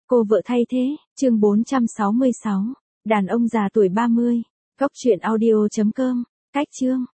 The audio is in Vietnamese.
Cô vợ thay thế, chương 466. Đàn ông già tuổi 30. Góc truyện audio.com. Cách chương.